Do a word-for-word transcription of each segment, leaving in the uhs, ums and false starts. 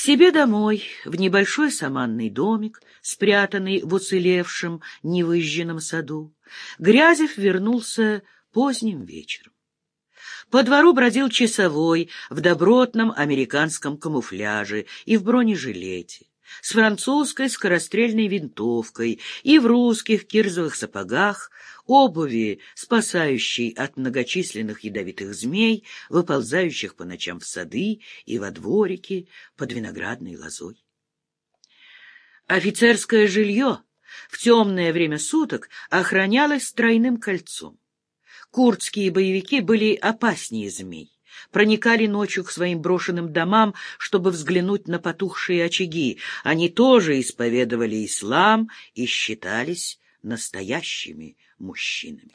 себе домой, в небольшой саманный домик, спрятанный в уцелевшем невыжженном саду, Грязев вернулся поздним вечером. По двору бродил часовой в добротном американском камуфляже и в бронежилете, с французской скорострельной винтовкой и в русских кирзовых сапогах, обуви, спасающей от многочисленных ядовитых змей, выползающих по ночам в сады и во дворики под виноградной лозой. Офицерское жилье в темное время суток охранялось тройным кольцом. Курдские боевики были опаснее змей, проникали ночью к своим брошенным домам, чтобы взглянуть на потухшие очаги. Они тоже исповедовали ислам и считались настоящими мужчинами.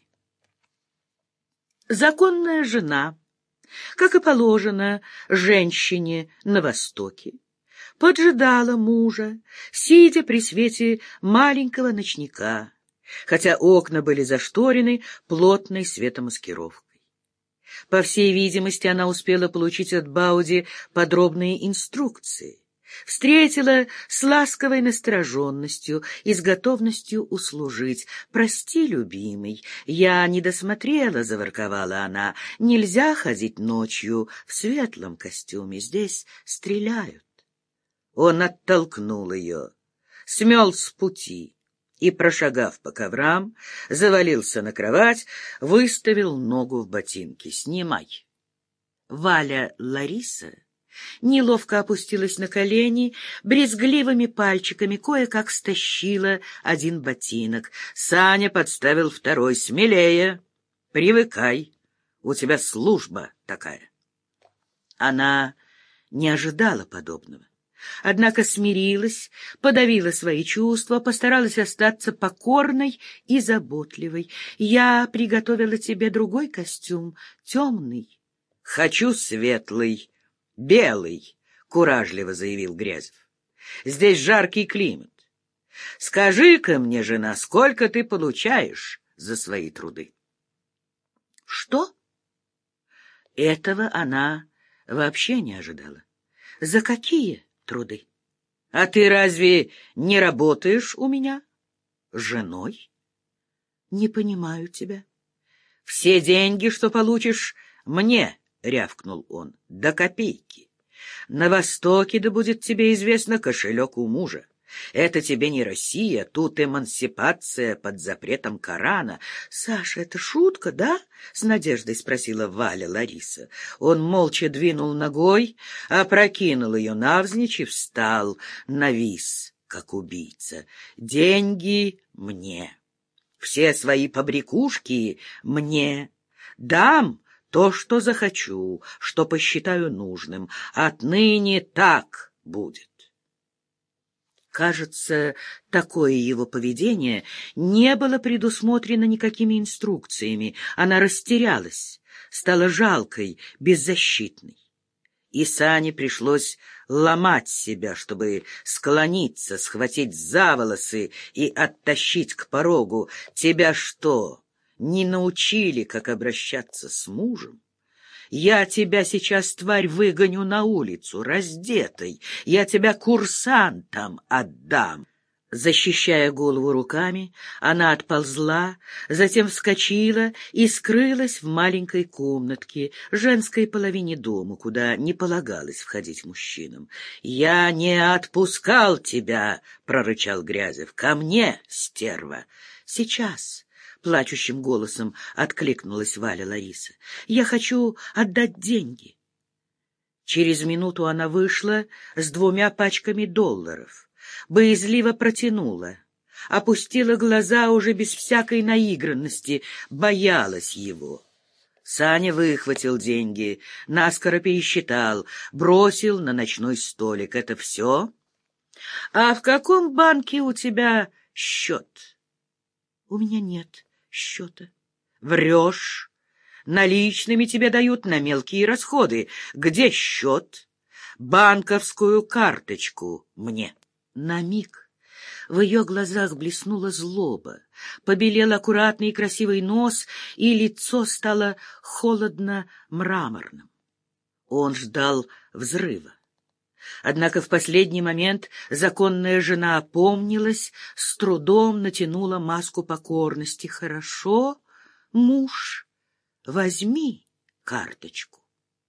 Законная жена, как и положено женщине на Востоке, поджидала мужа, сидя при свете маленького ночника, хотя окна были зашторены плотной светомаскировкой. По всей видимости, она успела получить от Бауди подробные инструкции, встретила с ласковой настороженностью и с готовностью услужить. «Прости, любимый, я не досмотрела», — заворковала она, — «нельзя ходить ночью в светлом костюме, здесь стреляют». Он оттолкнул ее, смел с пути и, прошагав по коврам, завалился на кровать, выставил ногу в ботинке. «Снимай». Валя Лариса неловко опустилась на колени, брезгливыми пальчиками кое-как стащила один ботинок. Саня подставил второй. «Смелее, привыкай, у тебя служба такая». Она не ожидала подобного. Однако смирилась, подавила свои чувства, постаралась остаться покорной и заботливой. «Я приготовила тебе другой костюм, темный». «Хочу светлый, белый», — куражливо заявил Грязев. «Здесь жаркий климат. Скажи-ка мне, жена, сколько ты получаешь за свои труды?» «Что?» Этого она вообще не ожидала. «За какие труды? А ты разве не работаешь у меня женой?» «Не понимаю тебя». «Все деньги, что получишь, мне», — рявкнул он, — «до копейки. На Востоке, да будет тебе известно, кошелек у мужа. Это тебе не Россия, тут эмансипация под запретом Корана». «Саша, это шутка, да?» — с надеждой спросила Валя Лариса. Он молча двинул ногой, опрокинул ее навзничь и встал, навис, как убийца. «Деньги мне, все свои побрякушки мне, дам то, что захочу, что посчитаю нужным. Отныне так будет». Кажется, такое его поведение не было предусмотрено никакими инструкциями. Она растерялась, стала жалкой, беззащитной. И Сане пришлось ломать себя, чтобы склониться, схватить за волосы и оттащить к порогу. «Тебя что, не научили, как обращаться с мужем? Я тебя сейчас, тварь, выгоню на улицу, раздетой. Я тебя курсантам отдам». Защищая голову руками, она отползла, затем вскочила и скрылась в маленькой комнатке, женской половине дома, куда не полагалось входить мужчинам. «Я не отпускал тебя», — прорычал Грязев. «Ко мне, стерва!» «Сейчас». — плачущим голосом откликнулась Валя Лариса. «Я хочу отдать деньги». Через минуту она вышла с двумя пачками долларов, боязливо протянула, опустила глаза уже без всякой наигранности, боялась его. Саня выхватил деньги, наскоро пересчитал, бросил на ночной столик. «Это все? А в каком банке у тебя счет?» «У меня нет счета». «Врешь. Наличными тебе дают на мелкие расходы. Где счет? Банковскую карточку мне». На миг в ее глазах блеснула злоба, побелел аккуратный и красивый нос, и лицо стало холодно-мраморным. Он ждал взрыва. Однако в последний момент законная жена опомнилась, с трудом натянула маску покорности. «Хорошо, муж, возьми карточку».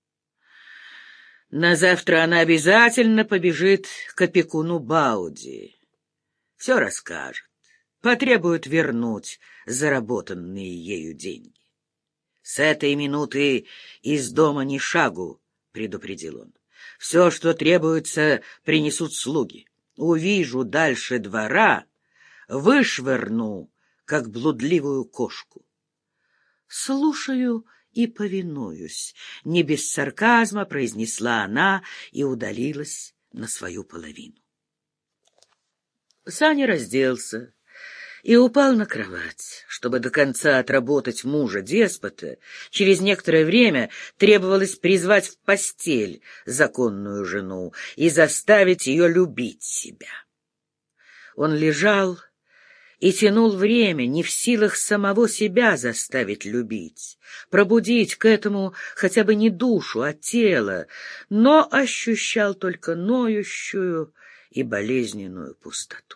На завтра она обязательно побежит к опекуну Бауди. Все расскажет, потребует вернуть заработанные ею деньги. «С этой минуты из дома ни шагу», — предупредил он. «Все, что требуется, принесут слуги. Увижу дальше двора, вышвырну, как блудливую кошку». «Слушаю и повинуюсь», — не без сарказма произнесла она и удалилась на свою половину. Саня разделся и упал на кровать. Чтобы до конца отработать мужа-деспота, через некоторое время требовалось призвать в постель законную жену и заставить ее любить себя. Он лежал и тянул время, не в силах самого себя заставить любить, пробудить к этому хотя бы не душу, а тело, но ощущал только ноющую и болезненную пустоту.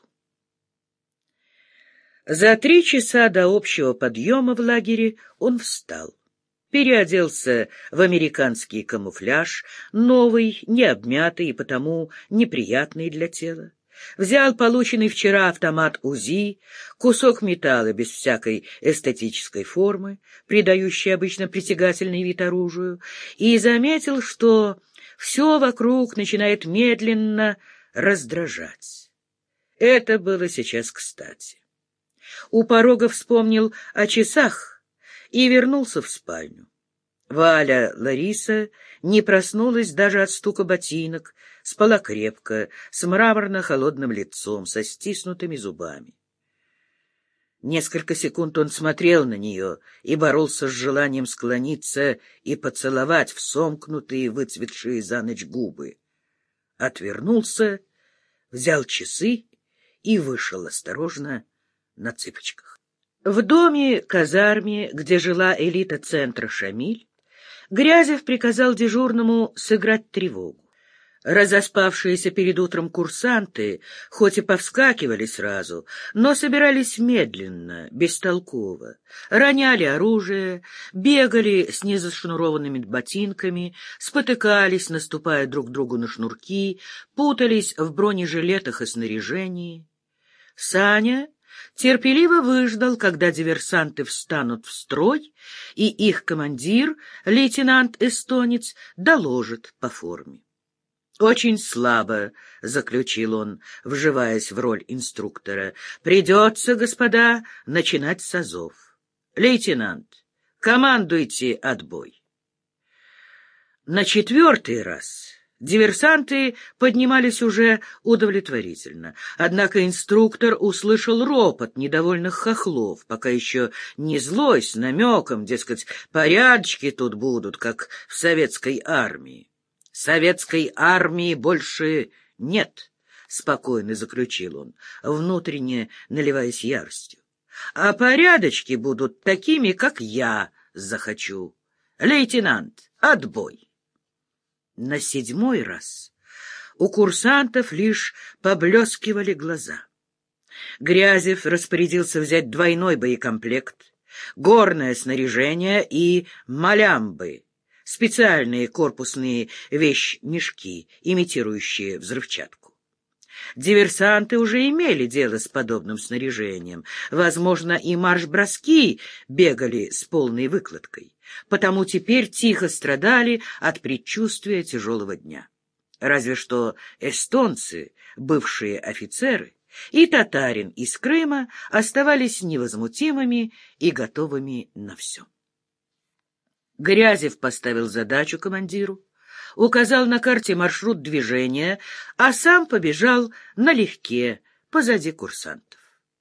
За три часа до общего подъема в лагере он встал, переоделся в американский камуфляж, новый, не обмятый и потому неприятный для тела. Взял полученный вчера автомат УЗИ, кусок металла без всякой эстетической формы, придающий обычно притягательный вид оружию, и заметил, что все вокруг начинает медленно раздражать. Это было сейчас кстати. У порога вспомнил о часах и вернулся в спальню. Валя Лариса не проснулась даже от стука ботинок, спала крепко, с мраморно-холодным лицом, со стиснутыми зубами. Несколько секунд он смотрел на нее и боролся с желанием склониться и поцеловать в сомкнутые, выцветшие за ночь губы. Отвернулся, взял часы и вышел осторожно на цыпочках. В доме-казарме, где жила элита центра «Шамиль», Грязев приказал дежурному сыграть тревогу. Разоспавшиеся перед утром курсанты хоть и повскакивали сразу, но собирались медленно, бестолково, роняли оружие, бегали с незашнурованными ботинками, спотыкались, наступая друг другу на шнурки, путались в бронежилетах и снаряжении. Саня терпеливо выждал, когда диверсанты встанут в строй, и их командир, лейтенант-эстонец, доложит по форме. «Очень слабо», — заключил он, вживаясь в роль инструктора. «Придется, господа, начинать с азов. Лейтенант, командуйте отбой». На четвертый раз диверсанты поднимались уже удовлетворительно, однако инструктор услышал ропот недовольных хохлов, пока еще не злой, с намеком, дескать, порядочки тут будут, как в советской армии. «Советской армии больше нет», — спокойно заключил он, внутренне наливаясь яростью. «А порядочки будут такими, как я захочу. Лейтенант, отбой!» На седьмой раз у курсантов лишь поблескивали глаза. Грязев распорядился взять двойной боекомплект, горное снаряжение и малямбы, специальные корпусные вещмешки, имитирующие взрывчатку. Диверсанты уже имели дело с подобным снаряжением. Возможно, и марш-броски бегали с полной выкладкой, потому теперь тихо страдали от предчувствия тяжелого дня. Разве что эстонцы, бывшие офицеры, и татарин из Крыма оставались невозмутимыми и готовыми на все. Грязев поставил задачу командиру, указал на карте маршрут движения, а сам побежал налегке позади курсантов.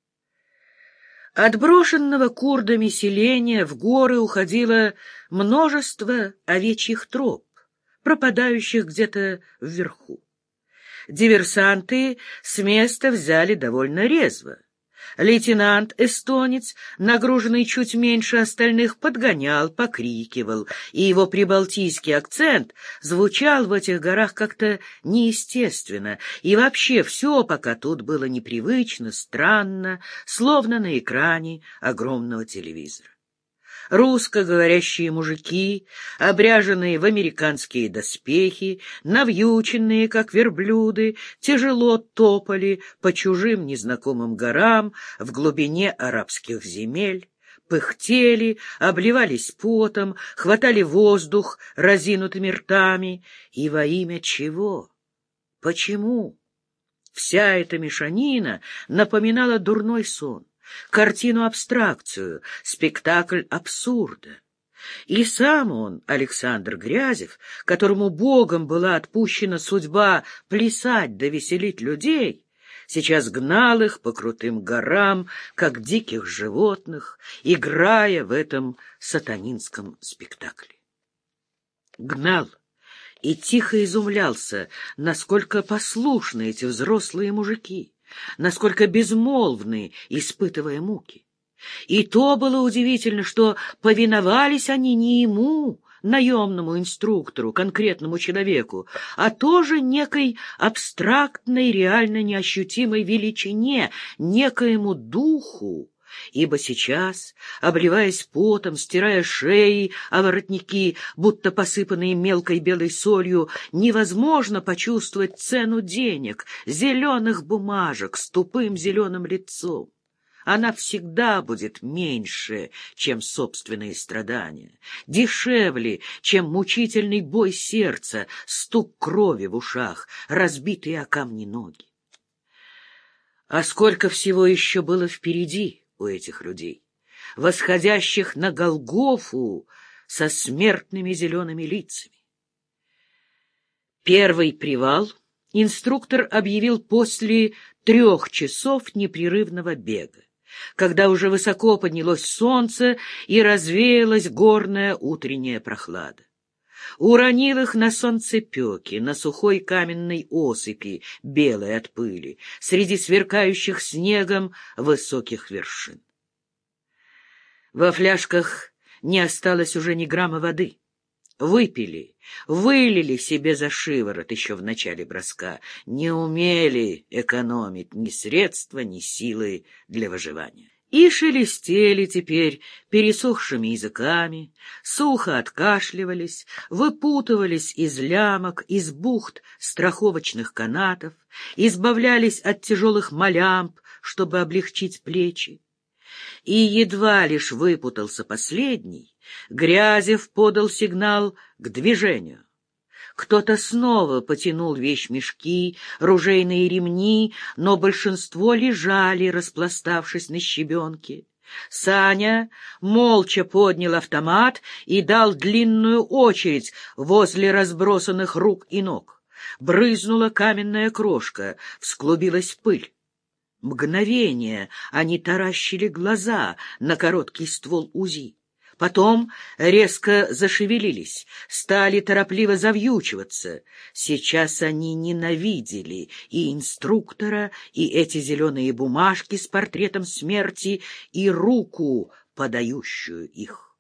От брошенного курдами селения в горы уходило множество овечьих троп, пропадающих где-то вверху. Диверсанты с места взяли довольно резво. Лейтенант-эстонец, нагруженный чуть меньше остальных, подгонял, покрикивал, и его прибалтийский акцент звучал в этих горах как-то неестественно, и вообще все пока тут было непривычно, странно, словно на экране огромного телевизора. Русскоговорящие мужики, обряженные в американские доспехи, навьюченные, как верблюды, тяжело топали по чужим незнакомым горам в глубине арабских земель, пыхтели, обливались потом, хватали воздух разинутыми ртами. И во имя чего? Почему? Вся эта мешанина напоминала дурной сон, картину-абстракцию, спектакль абсурда. И сам он, Александр Грязев, которому Богом была отпущена судьба плясать да веселить людей, сейчас гнал их по крутым горам, как диких животных, играя в этом сатанинском спектакле. Гнал и тихо изумлялся, насколько послушны эти взрослые мужики, насколько безмолвны, испытывая муки. И то было удивительно, что повиновались они не ему, наемному инструктору, конкретному человеку, а тоже некой абстрактной, реально неощутимой величине, некоему духу, ибо сейчас, обливаясь потом, стирая шеи о воротники, будто посыпанные мелкой белой солью, невозможно почувствовать цену денег, зеленых бумажек с тупым зеленым лицом. Она всегда будет меньше, чем собственные страдания, дешевле, чем мучительный бой сердца, стук крови в ушах, разбитые о камни ноги. А сколько всего еще было впереди у этих людей, восходящих на Голгофу со смертными зелеными лицами. Первый привал инструктор объявил после трех часов непрерывного бега, когда уже высоко поднялось солнце и развеялась горная утренняя прохлада. Уронил их на солнцепеке, на сухой каменной осыпи, белой от пыли, среди сверкающих снегом высоких вершин. Во фляжках не осталось уже ни грамма воды. Выпили, вылили себе за шиворот еще в начале броска, не умели экономить ни средства, ни силы для выживания. И шелестели теперь пересохшими языками, сухо откашливались, выпутывались из лямок, из бухт страховочных канатов, избавлялись от тяжелых малямб, чтобы облегчить плечи. И едва лишь выпутался последний, Грязев подал сигнал к движению. Кто-то снова потянул вещмешки, ружейные ремни, но большинство лежали, распластавшись на щебенке. Саня молча поднял автомат и дал длинную очередь возле разбросанных рук и ног. Брызнула каменная крошка, всклубилась пыль. Мгновение они таращили глаза на короткий ствол УЗИ. Потом резко зашевелились, стали торопливо завьючиваться. Сейчас они ненавидели и инструктора, и эти зеленые бумажки с портретом смерти, и руку, подающую их.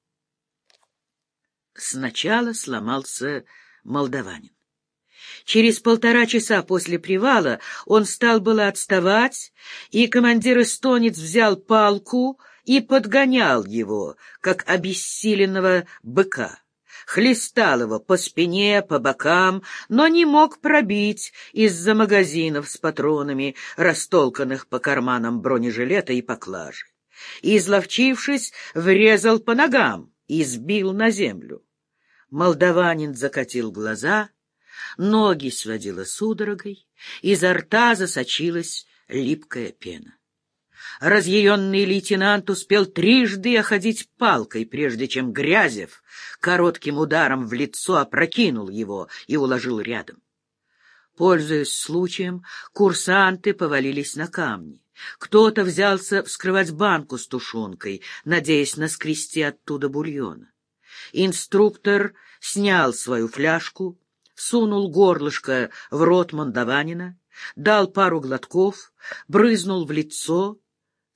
Сначала сломался молдаванин. Через полтора часа после привала он стал было отставать, и командир-эстонец взял палку и подгонял его, как обессиленного быка. Хлестал его по спине, по бокам, но не мог пробить из-за магазинов с патронами, растолканных по карманам бронежилета и поклажи. Изловчившись, врезал по ногам и сбил на землю. Молдаванин закатил глаза, ноги сводило судорогой, изо рта засочилась липкая пена. Разъяренный лейтенант успел трижды оходить палкой, прежде чем Грязев коротким ударом в лицо опрокинул его и уложил рядом. Пользуясь случаем, курсанты повалились на камни. Кто-то взялся вскрывать банку с тушенкой, надеясь наскрести оттуда бульона. Инструктор снял свою фляжку, сунул горлышко в рот молдаванина, дал пару глотков, брызнул в лицо.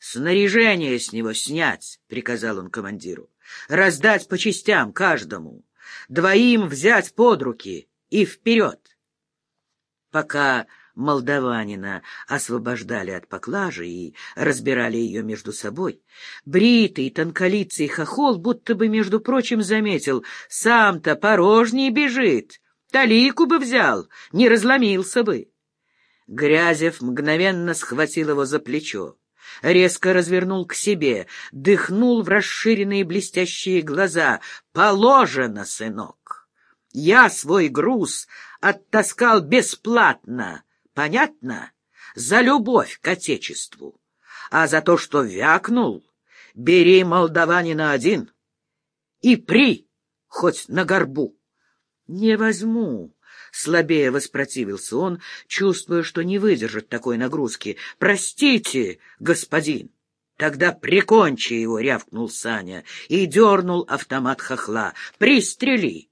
«Снаряжение с него снять», — приказал он командиру, — «раздать по частям каждому, двоим взять под руки и вперед». Пока молдаванина освобождали от поклажи и разбирали ее между собой, бритый, тонколицый хохол будто бы, между прочим, заметил: «Сам-то порожней бежит, талику бы взял, не разломился бы». Грязев мгновенно схватил его за плечо, резко развернул к себе, дыхнул в расширенные блестящие глаза. «Положено, сынок! Я свой груз оттаскал бесплатно, понятно? За любовь к отечеству. А за то, что вякнул, бери молдаванина один и при, хоть на горбу». «Не возьму», — слабее воспротивился он, чувствуя, что не выдержит такой нагрузки. «Простите, господин». «Тогда прикончи его», — рявкнул Саня и дернул автомат хохла. «Пристрели».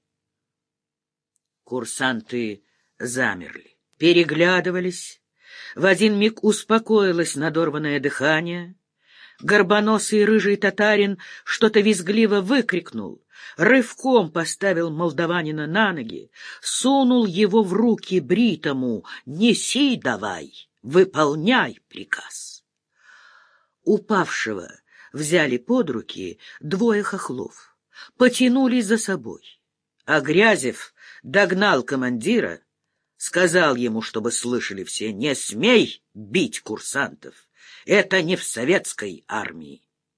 Курсанты замерли, переглядывались. В один миг успокоилось надорванное дыхание. Горбоносый рыжий татарин что-то визгливо выкрикнул, рывком поставил молдаванина на ноги, сунул его в руки бритому: «Неси давай, выполняй приказ». Упавшего взяли под руки двое хохлов, потянули за собой, а Грязев догнал командира, сказал ему, чтобы слышали все: «Не смей бить курсантов, это не в советской армии».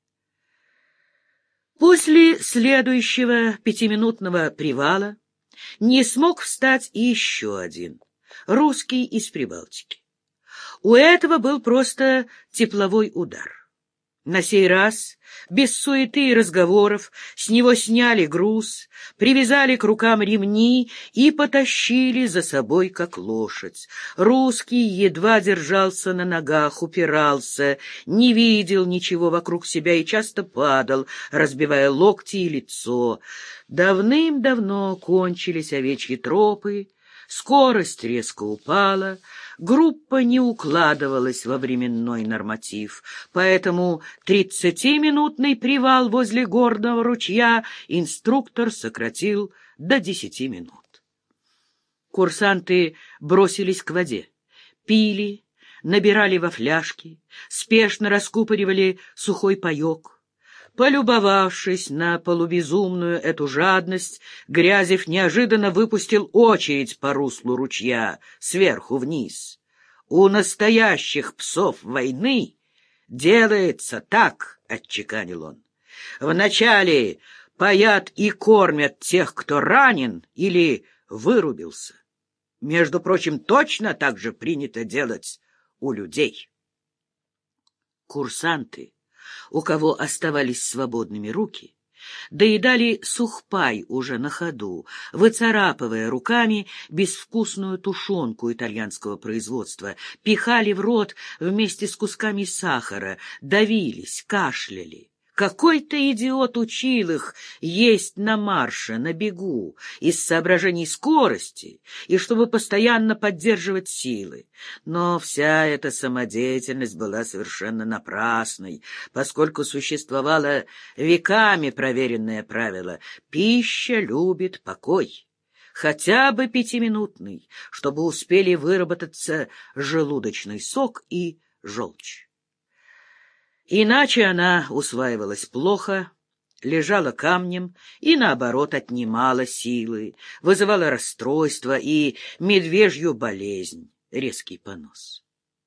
После следующего пятиминутного привала не смог встать и еще один, русский из Прибалтики. У этого был просто тепловой удар. На сей раз, без суеты и разговоров, с него сняли груз, привязали к рукам ремни и потащили за собой, как лошадь. Русский едва держался на ногах, упирался, не видел ничего вокруг себя и часто падал, разбивая локти и лицо. Давным-давно кончились овечьи тропы, скорость резко упала, группа не укладывалась во временной норматив, поэтому тридцатиминутный привал возле горного ручья инструктор сократил до десяти минут. Курсанты бросились к воде, пили, набирали во фляжки, спешно раскупоривали сухой паек. Полюбовавшись на полубезумную эту жадность, Грязев неожиданно выпустил очередь по руслу ручья, сверху вниз. «У настоящих псов войны делается так», — отчеканил он. «Вначале паят и кормят тех, кто ранен или вырубился. Между прочим, точно так же принято делать у людей». Курсанты, у кого оставались свободными руки, доедали сухпай уже на ходу, выцарапывая руками безвкусную тушенку итальянского производства, пихали в рот вместе с кусками сахара, давились, кашляли. Какой-то идиот учил их есть на марше, на бегу, из соображений скорости и чтобы постоянно поддерживать силы. Но вся эта самодеятельность была совершенно напрасной, поскольку существовало веками проверенное правило: пища любит покой, хотя бы пятиминутный, чтобы успели выработаться желудочный сок и желчь. Иначе она усваивалась плохо, лежала камнем и, наоборот, отнимала силы, вызывала расстройство и медвежью болезнь, резкий понос.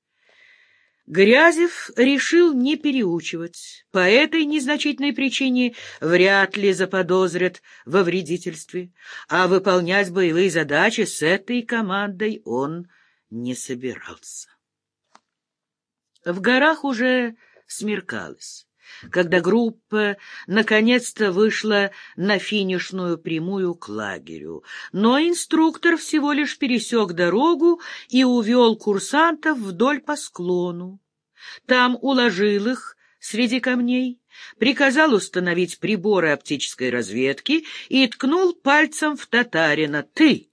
Грязев решил не переучивать. По этой незначительной причине вряд ли заподозрят во вредительстве, а выполнять боевые задачи с этой командой он не собирался. В горах уже смеркалось, когда группа наконец-то вышла на финишную прямую к лагерю, но инструктор всего лишь пересек дорогу и увел курсантов вдоль по склону. Там уложил их среди камней, приказал установить приборы оптической разведки и ткнул пальцем в татарина: «Ты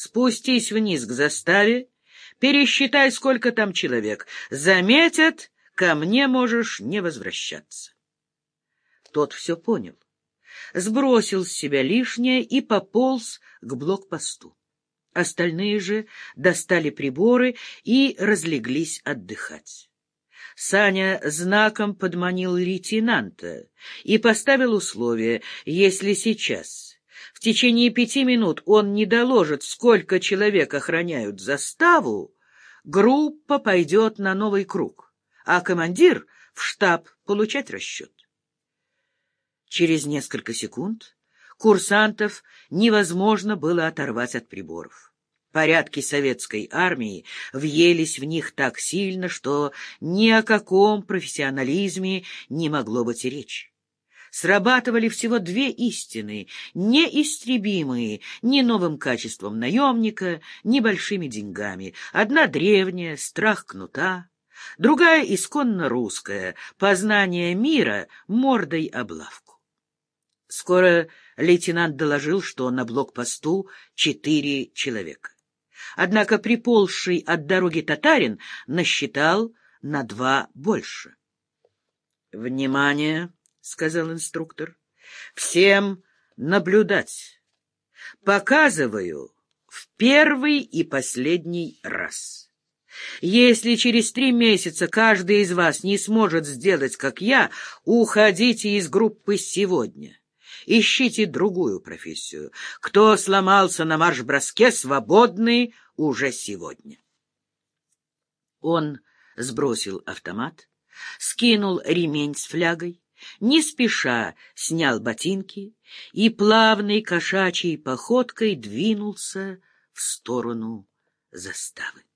спустись вниз к заставе, пересчитай, сколько там человек. Заметят, ко мне можешь не возвращаться. Тот все понял, сбросил с себя лишнее и пополз к блокпосту. Остальные же достали приборы и разлеглись отдыхать. Саня знаком подманил лейтенанта и поставил условие: если сейчас, в течение пяти минут, он не доложит, сколько человек охраняют заставу, группа пойдет на новый круг, а командир — в штаб получать расчет. Через несколько секунд курсантов невозможно было оторвать от приборов. Порядки советской армии въелись в них так сильно, что ни о каком профессионализме не могло быть и речи. Срабатывали всего две истины, неистребимые ни новым качеством наемника, ни большими деньгами. Одна древняя — страх кнута, другая исконно русская — познание мира мордой об лавку. Скоро лейтенант доложил, что на блокпосту четыре человека. Однако приползший от дороги татарин насчитал на два больше. — Внимание! — сказал инструктор. — Всем наблюдать. Показываю в первый и последний раз. Если через три месяца каждый из вас не сможет сделать, как я, уходите из группы сегодня. Ищите другую профессию. Кто сломался на марш-броске, свободный уже сегодня. Он сбросил автомат, скинул ремень с флягой, не спеша снял ботинки и плавной кошачьей походкой двинулся в сторону заставы.